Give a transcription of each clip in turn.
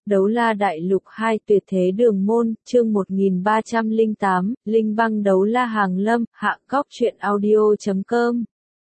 Đấu La Đại Lục 2 Tuyệt Thế Đường Môn, chương 1308, Linh Băng Đấu La Hàng Lâm, hạ cóc truyện audio.com.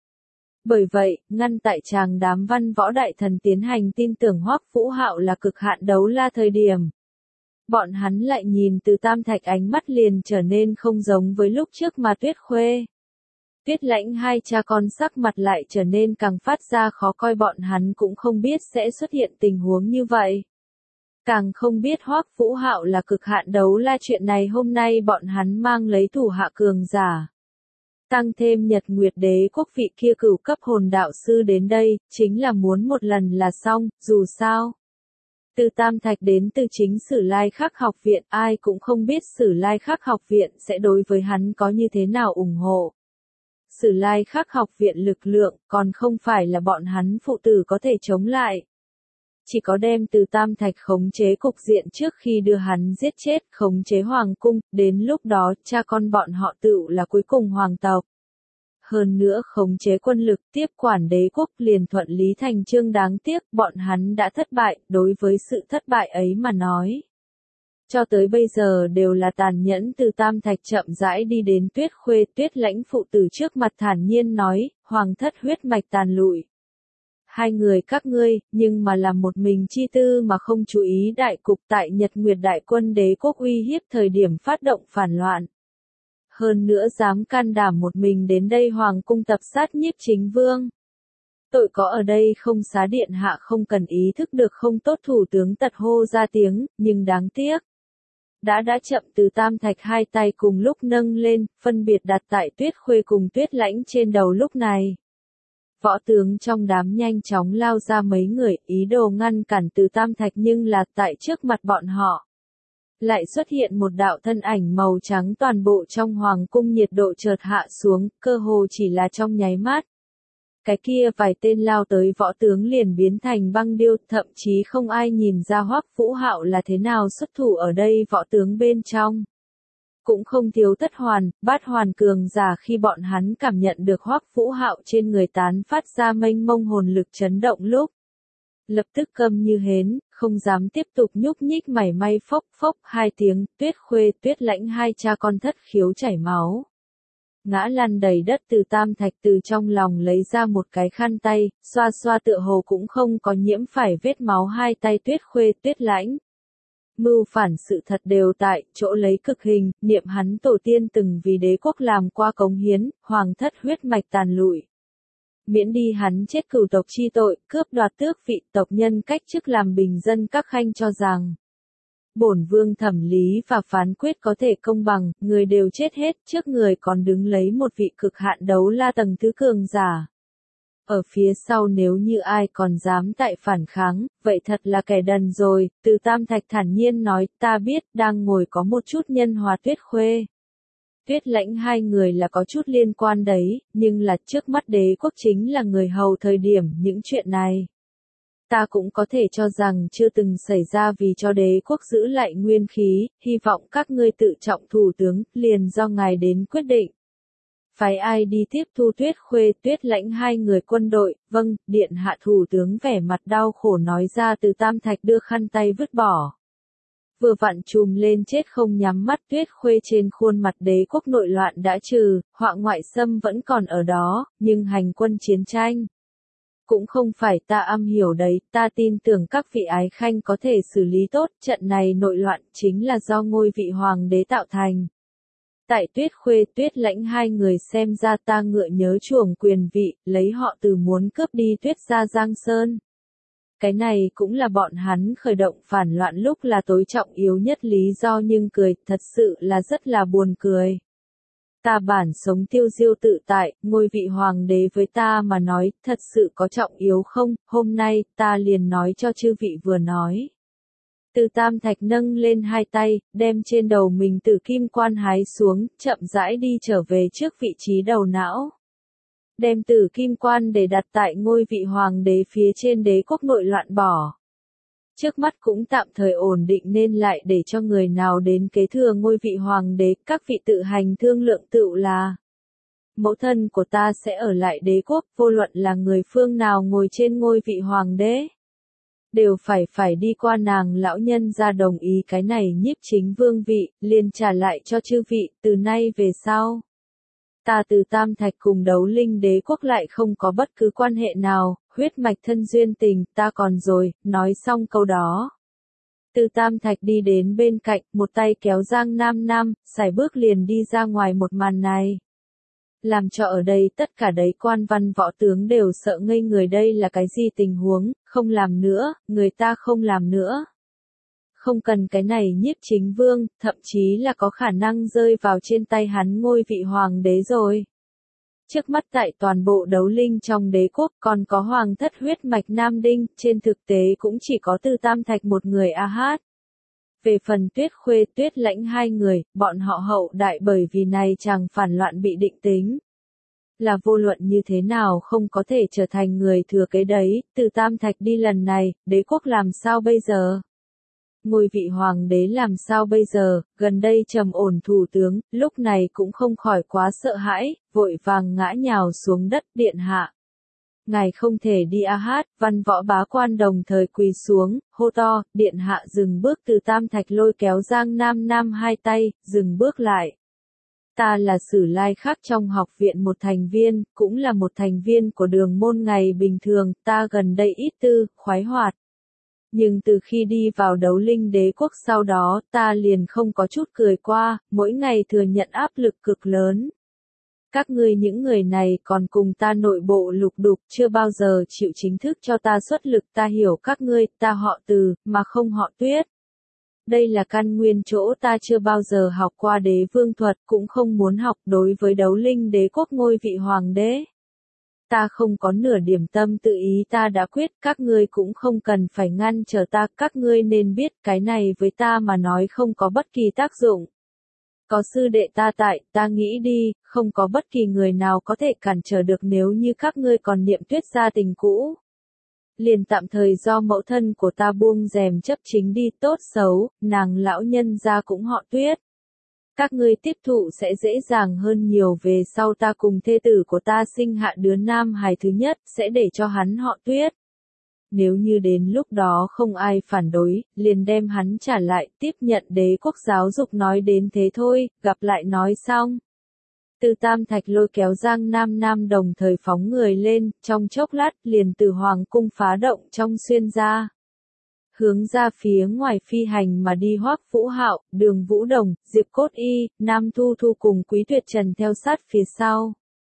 Bởi vậy, ngăn tại tràng đám văn võ đại thần tiến hành tin tưởng Hoắc Vũ Hạo là cực hạn đấu la thời điểm. Bọn hắn lại nhìn Từ Tam Thạch ánh mắt liền trở nên không giống với lúc trước mà Tuyết Khuê. Tuyết Lãnh hai cha con sắc mặt lại trở nên càng phát ra khó coi, bọn hắn cũng không biết sẽ xuất hiện tình huống như vậy. Càng không biết Hoắc Vũ Hạo là cực hạn đấu la, chuyện này hôm nay bọn hắn mang lấy thủ hạ cường giả. Tăng thêm Nhật Nguyệt Đế quốc vị kia cửu cấp hồn đạo sư đến đây, chính là muốn một lần là xong, dù sao. Từ Tam Thạch đến từ chính Sử Lai Khắc học viện, ai cũng không biết Sử Lai Khắc học viện sẽ đối với hắn có như thế nào ủng hộ. Sử Lai Khắc học viện lực lượng, còn không phải là bọn hắn phụ tử có thể chống lại. Chỉ có đem Từ Tam Thạch khống chế cục diện trước khi đưa hắn giết chết, khống chế hoàng cung, đến lúc đó cha con bọn họ tựu là cuối cùng hoàng tộc. Hơn nữa khống chế quân lực, tiếp quản đế quốc, liền thuận lý thành chương, đáng tiếc bọn hắn đã thất bại, đối với sự thất bại ấy mà nói. Cho tới bây giờ đều là tàn nhẫn. Từ Tam Thạch chậm rãi đi đến Tuyết Khuê, Tuyết Lãnh phụ tử trước mặt thản nhiên nói, hoàng thất huyết mạch tàn lụi. Hai người các ngươi, nhưng mà làm một mình chi tư mà không chú ý đại cục, tại Nhật Nguyệt đại quân đế quốc uy hiếp thời điểm phát động phản loạn. Hơn nữa dám can đảm một mình đến đây hoàng cung tập sát Nhiếp Chính Vương. Tội có ở đây không, xá điện hạ không cần ý thức được không tốt, thủ tướng tật hô ra tiếng, nhưng đáng tiếc. Đã chậm. Từ Tam Thạch hai tay cùng lúc nâng lên, phân biệt đặt tại Tuyết Khuê cùng Tuyết Lãnh trên đầu. Lúc này, võ tướng trong đám nhanh chóng lao ra mấy người, ý đồ ngăn cản Từ Tam Thạch, nhưng là tại trước mặt bọn họ lại xuất hiện một đạo thân ảnh màu trắng, toàn bộ trong hoàng cung nhiệt độ chợt hạ xuống, cơ hồ chỉ là trong nháy mắt. Cái kia vài tên lao tới võ tướng liền biến thành băng điêu, thậm chí không ai nhìn ra Hoắc Vũ Hạo là thế nào xuất thủ ở đây. Võ tướng bên trong cũng không thiếu thất hoàn, bát hoàn cường giả, khi bọn hắn cảm nhận được Hoắc Vũ Hạo trên người tán phát ra mênh mông hồn lực chấn động lúc, lập tức câm như hến, không dám tiếp tục nhúc nhích mảy may. Phốc phốc hai tiếng, Tuyết Khuê, Tuyết Lãnh hai cha con thất khiếu chảy máu, ngã lăn đầy đất. Từ Tam Thạch từ trong lòng lấy ra một cái khăn tay, xoa xoa, tựa hồ cũng không có nhiễm phải vết máu hai tay Tuyết Khuê, Tuyết Lãnh. Mưu phản sự thật đều tại chỗ lấy cực hình, niệm hắn tổ tiên từng vì đế quốc làm qua cống hiến, hoàng thất huyết mạch tàn lụi. Miễn đi hắn chết cửu tộc chi tội, cướp đoạt tước vị, tộc nhân cách chức làm bình dân. Các khanh cho rằng bổn vương thẩm lý và phán quyết có thể công bằng, người đều chết hết, trước người còn đứng lấy một vị cực hạn đấu la tầng thứ cường giả. Ở phía sau nếu như ai còn dám tại phản kháng, vậy thật là kẻ đần rồi. Từ Tam Thạch thản nhiên nói, ta biết, đang ngồi có một chút nhân hòa Tuyết Khuê, Tuyết Lãnh hai người là có chút liên quan đấy, nhưng là trước mắt đế quốc chính là người hầu thời điểm những chuyện này. Ta cũng có thể cho rằng chưa từng xảy ra, vì cho đế quốc giữ lại nguyên khí, hy vọng các ngươi tự trọng thủ tướng, liền do ngài đến quyết định. Phái ai đi tiếp thu Tuyết Khuê, Tuyết Lãnh hai người quân đội? Vâng, điện hạ. Thủ tướng vẻ mặt đau khổ nói ra. Từ Tam Thạch đưa khăn tay vứt bỏ. Vừa vặn chùm lên chết không nhắm mắt. Tuyết Khuê, trên khuôn mặt đế quốc nội loạn đã trừ, họa ngoại xâm vẫn còn ở đó, nhưng hành quân chiến tranh cũng không phải ta am hiểu đấy. Ta tin tưởng các vị ái khanh có thể xử lý tốt. Trận này nội loạn chính là do ngôi vị hoàng đế tạo thành. Tại Tuyết Khuê, Tuyết Lãnh hai người xem ra, ta ngựa nhớ chuồng quyền vị, lấy họ Từ muốn cướp đi Tuyết gia Giang Sơn. Cái này cũng là bọn hắn khởi động phản loạn lúc là tối trọng yếu nhất lý do, nhưng cười, thật sự là rất là buồn cười. Ta bản sống tiêu diêu tự tại, ngôi vị hoàng đế với ta mà nói, thật sự có trọng yếu không? Hôm nay, ta liền nói cho chư vị vừa nói. Từ Tam Thạch nâng lên hai tay, đem trên đầu mình Tử Kim Quan hái xuống, chậm rãi đi trở về trước vị trí đầu não. Đem Tử Kim Quan để đặt tại ngôi vị hoàng đế phía trên đế quốc nội loạn bỏ. Trước mắt cũng tạm thời ổn định, nên lại để cho người nào đến kế thừa ngôi vị hoàng đế, các vị tự hành thương lượng. Tựu là mẫu thân của ta sẽ ở lại đế quốc, vô luận là người phương nào ngồi trên ngôi vị hoàng đế đều phải đi qua nàng lão nhân ra đồng ý cái này nhiếp chính vương vị, liền trả lại cho chư vị, từ nay về sau. Ta từ Tam Thạch cùng Đấu Linh Đế quốc lại không có bất cứ quan hệ nào, huyết mạch thân duyên tình, ta còn rồi, nói xong câu đó. Từ Tam Thạch đi đến bên cạnh, một tay kéo Giang Nam Nam, sải bước liền đi ra ngoài một màn này. Làm cho ở đây tất cả đấy quan văn võ tướng đều sợ ngây người, đây là cái gì tình huống, không làm nữa, người ta không làm nữa. Không cần cái này nhiếp chính vương, thậm chí là có khả năng rơi vào trên tay hắn ngôi vị hoàng đế rồi. Trước mắt tại toàn bộ Đấu Linh trong đế quốc còn có hoàng thất huyết mạch Nam Đinh, trên thực tế cũng chỉ có Từ Tam Thạch một người hát. Về phần Tuyết Khuê Tuyết Lãnh hai người, bọn họ hậu đại bởi vì này chàng phản loạn bị định tính. Là vô luận như thế nào không có thể trở thành người thừa kế đấy, Từ Tam Thạch đi lần này, đế quốc làm sao bây giờ? Ngôi vị hoàng đế làm sao bây giờ, gần đây trầm ổn thủ tướng, lúc này cũng không khỏi quá sợ hãi, vội vàng ngã nhào xuống đất, điện hạ. Ngài không thể đi hát, văn võ bá quan đồng thời quỳ xuống, hô to, điện hạ dừng bước. Từ Tam Thạch lôi kéo Giang Nam Nam hai tay, dừng bước lại. Ta là Sử Lai Khắc trong học viện một thành viên, cũng là một thành viên của đường môn ngày bình thường, ta gần đây ít tư, khoái hoạt. Nhưng từ khi đi vào Đấu Linh đế quốc sau đó, ta liền không có chút cười qua, mỗi ngày thừa nhận áp lực cực lớn. Các ngươi những người này còn cùng ta nội bộ lục đục, chưa bao giờ chịu chính thức cho ta xuất lực, ta hiểu các ngươi, ta họ Từ, mà không họ Tuyết. Đây là căn nguyên chỗ ta chưa bao giờ học qua đế vương thuật, cũng không muốn học. Đối với Đấu Linh đế quốc ngôi vị hoàng đế. Ta không có nửa điểm tâm tự ý, ta đã quyết, các ngươi cũng không cần phải ngăn trở ta, các ngươi nên biết cái này với ta mà nói không có bất kỳ tác dụng. Có sư đệ ta tại, ta nghĩ đi, không có bất kỳ người nào có thể cản trở được nếu như các ngươi còn niệm Tuyết gia tình cũ. Liền tạm thời do mẫu thân của ta buông rèm chấp chính đi, tốt xấu, nàng lão nhân gia cũng họ Tuyết. Các ngươi tiếp thụ sẽ dễ dàng hơn nhiều, về sau ta cùng thê tử của ta sinh hạ đứa nam hài thứ nhất, sẽ để cho hắn họ Tuyết. Nếu như đến lúc đó không ai phản đối, liền đem hắn trả lại, tiếp nhận đế quốc giáo dục, nói đến thế thôi, gặp lại nói xong. Từ Tam Thạch lôi kéo Giang Nam Nam đồng thời phóng người lên, trong chốc lát liền từ hoàng cung phá động trong xuyên ra. Hướng ra phía ngoài phi hành mà đi. Hoắc Vũ Hạo, Đường Vũ Đồng, Diệp Cốt Y, Nam Thu Thu cùng Quý Tuyệt Trần theo sát phía sau.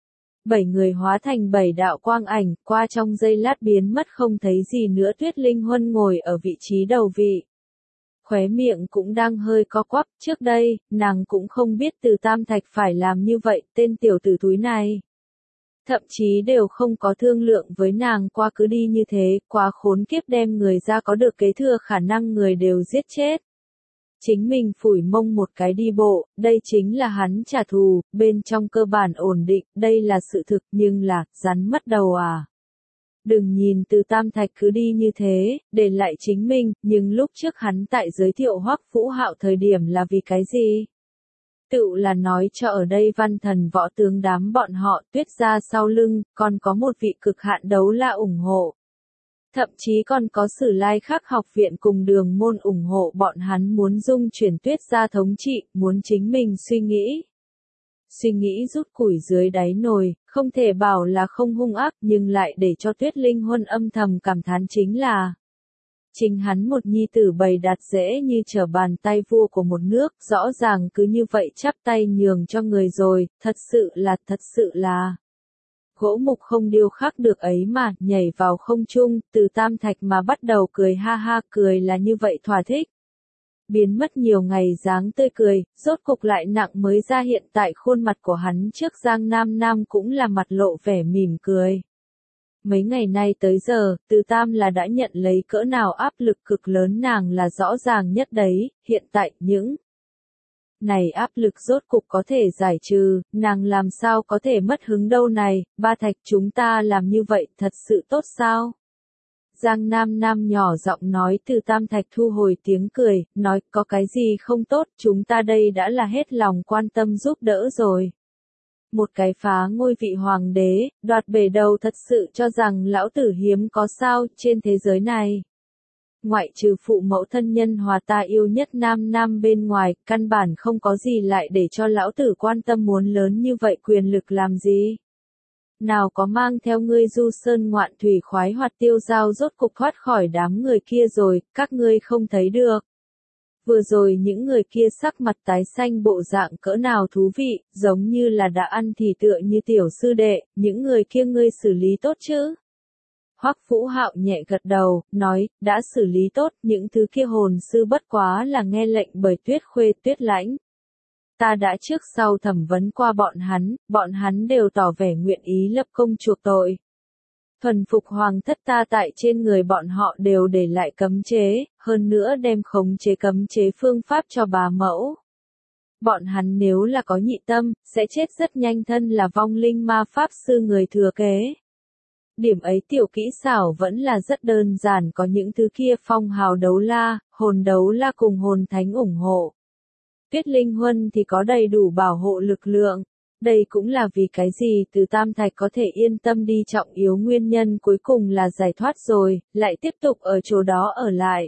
7 người hóa thành 7 đạo quang ảnh, qua trong giây lát biến mất không thấy gì nữa. Tuyết Linh Huân ngồi ở vị trí đầu vị. Khóe miệng cũng đang hơi co quắp, trước đây, nàng cũng không biết Từ Tam Thạch phải làm như vậy, tên tiểu tử thúi này. Thậm chí đều không có thương lượng với nàng qua, cứ đi như thế, quá khốn kiếp, đem người ra có được kế thừa khả năng người đều giết chết. Chính mình phủi mông một cái đi bộ, đây chính là hắn trả thù, bên trong cơ bản ổn định, đây là sự thực, nhưng là, rắn mất đầu à. Đừng nhìn Từ Tam Thạch cứ đi như thế, để lại chính mình, nhưng lúc trước hắn tại giới thiệu Hoắc Vũ Hạo thời điểm là vì cái gì? Tựu là nói cho ở đây văn thần võ tướng đám bọn họ, Tuyết gia sau lưng, còn có một vị cực hạn đấu la ủng hộ. Thậm chí còn có Sử Lai Khắc học viện cùng đường môn ủng hộ bọn hắn muốn dung chuyển Tuyết gia thống trị, muốn chính mình suy nghĩ. Suy nghĩ rút củi dưới đáy nồi, không thể bảo là không hung ác, nhưng lại để cho Tuyết Linh Huân âm thầm cảm thán chính là chính hắn một nhi tử bày đặt dễ như trở bàn tay, vua của một nước, rõ ràng cứ như vậy chắp tay nhường cho người rồi, thật sự là gỗ mục không điêu khắc được ấy mà, nhảy vào không trung, Từ Tam Thạch mà bắt đầu cười ha ha, cười là như vậy thỏa thích. Biến mất nhiều ngày dáng tươi cười, rốt cục lại nặng mới ra hiện tại khuôn mặt của hắn, trước Giang Nam Nam cũng là mặt lộ vẻ mỉm cười. Mấy ngày nay tới giờ, Từ Tam là đã nhận lấy cỡ nào áp lực cực lớn, nàng là rõ ràng nhất đấy, hiện tại, những này áp lực rốt cục có thể giải trừ, nàng làm sao có thể mất hứng đâu này, Ba Thạch chúng ta làm như vậy thật sự tốt sao? Giang Nam Nam nhỏ giọng nói. Từ Tam Thạch thu hồi tiếng cười, nói có cái gì không tốt, chúng ta đây đã là hết lòng quan tâm giúp đỡ rồi. Một cái phá ngôi vị hoàng đế, đoạt bể đầu, thật sự cho rằng lão tử hiếm có sao, trên thế giới này. Ngoại trừ phụ mẫu thân nhân hòa ta yêu nhất nam bên ngoài, căn bản không có gì lại để cho lão tử quan tâm muốn lớn như vậy quyền lực làm gì. Nào có mang theo ngươi du sơn ngoạn thủy khoái hoạt tiêu dao rốt cục thoát khỏi đám người kia rồi, các ngươi không thấy được. Vừa rồi những người kia sắc mặt tái xanh bộ dạng cỡ nào thú vị, giống như là đã ăn thì tựa như tiểu sư đệ, những người kia ngươi xử lý tốt chứ? Hoắc Vũ Hạo nhẹ gật đầu, nói, đã xử lý tốt, những thứ kia hồn sư bất quá là nghe lệnh bởi Tuyết Khuê Tuyết Lãnh. Ta đã trước sau thẩm vấn qua bọn hắn đều tỏ vẻ nguyện ý lập công chuộc tội. Thuần phục hoàng thất ta tại trên người bọn họ đều để lại cấm chế, hơn nữa đem khống chế cấm chế phương pháp cho bà mẫu. Bọn hắn nếu là có nhị tâm, sẽ chết rất nhanh thân là vong linh ma pháp sư người thừa kế. Điểm ấy tiểu kỹ xảo vẫn là rất đơn giản, có những thứ kia phong hào đấu la, hồn đấu la cùng hồn thánh ủng hộ. Tuyết Linh Huân thì có đầy đủ bảo hộ lực lượng. Đây cũng là vì cái gì Từ Tam Thạch có thể yên tâm đi trọng yếu nguyên nhân cuối cùng là giải thoát rồi, lại tiếp tục ở chỗ đó ở lại.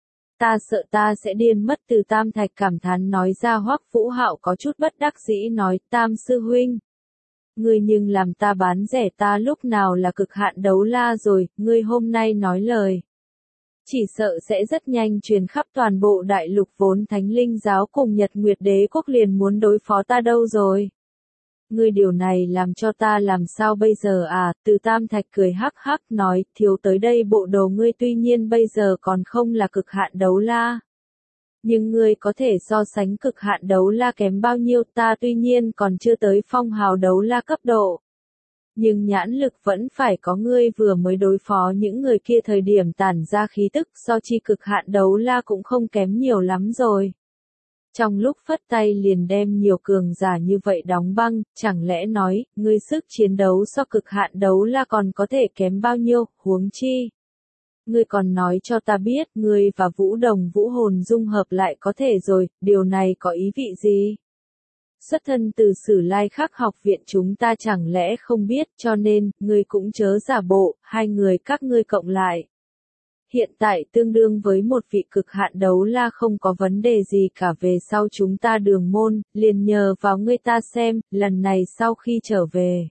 Ta sợ ta sẽ điên mất Từ Tam Thạch cảm thán nói ra. Hoắc Vũ Hạo có chút bất đắc dĩ nói, Tam sư huynh. Ngươi nhưng làm ta bán rẻ, ta lúc nào là cực hạn đấu la rồi, ngươi hôm nay nói lời. Chỉ sợ sẽ rất nhanh truyền khắp toàn bộ đại lục, vốn Thánh Linh giáo cùng Nhật Nguyệt Đế quốc liền muốn đối phó ta đâu rồi. Ngươi điều này làm cho ta làm sao bây giờ à? Từ Tam Thạch cười hắc hắc nói, thiếu tới đây bộ đồ ngươi tuy nhiên bây giờ còn không là cực hạn đấu la. Nhưng ngươi có thể so sánh cực hạn đấu la kém bao nhiêu, ta tuy nhiên còn chưa tới phong hào đấu la cấp độ. Nhưng nhãn lực vẫn phải có, ngươi vừa mới đối phó những người kia thời điểm tản ra khí tức so chi cực hạn đấu la cũng không kém nhiều lắm rồi. Trong lúc phất tay liền đem nhiều cường giả như vậy đóng băng, chẳng lẽ nói, ngươi sức chiến đấu so cực hạn đấu la còn có thể kém bao nhiêu, huống chi. Ngươi còn nói cho ta biết, ngươi và Vũ Đồng vũ hồn dung hợp lại có thể rồi, điều này có ý vị gì? Xuất thân từ Sử Lai Khắc học viện chúng ta chẳng lẽ không biết, cho nên, ngươi cũng chớ giả bộ, hai người các ngươi cộng lại. Hiện tại tương đương với một vị cực hạn đấu la không có vấn đề gì cả, về sau chúng ta Đường môn, liền nhờ vào ngươi ta xem, lần này sau khi trở về.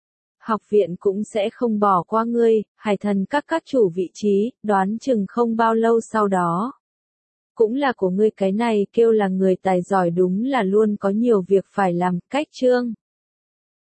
Học viện cũng sẽ không bỏ qua ngươi, hải thần các chủ vị trí, đoán chừng không bao lâu sau đó. Cũng là của ngươi, cái này kêu là người tài giỏi đúng là luôn có nhiều việc phải làm. Cách chương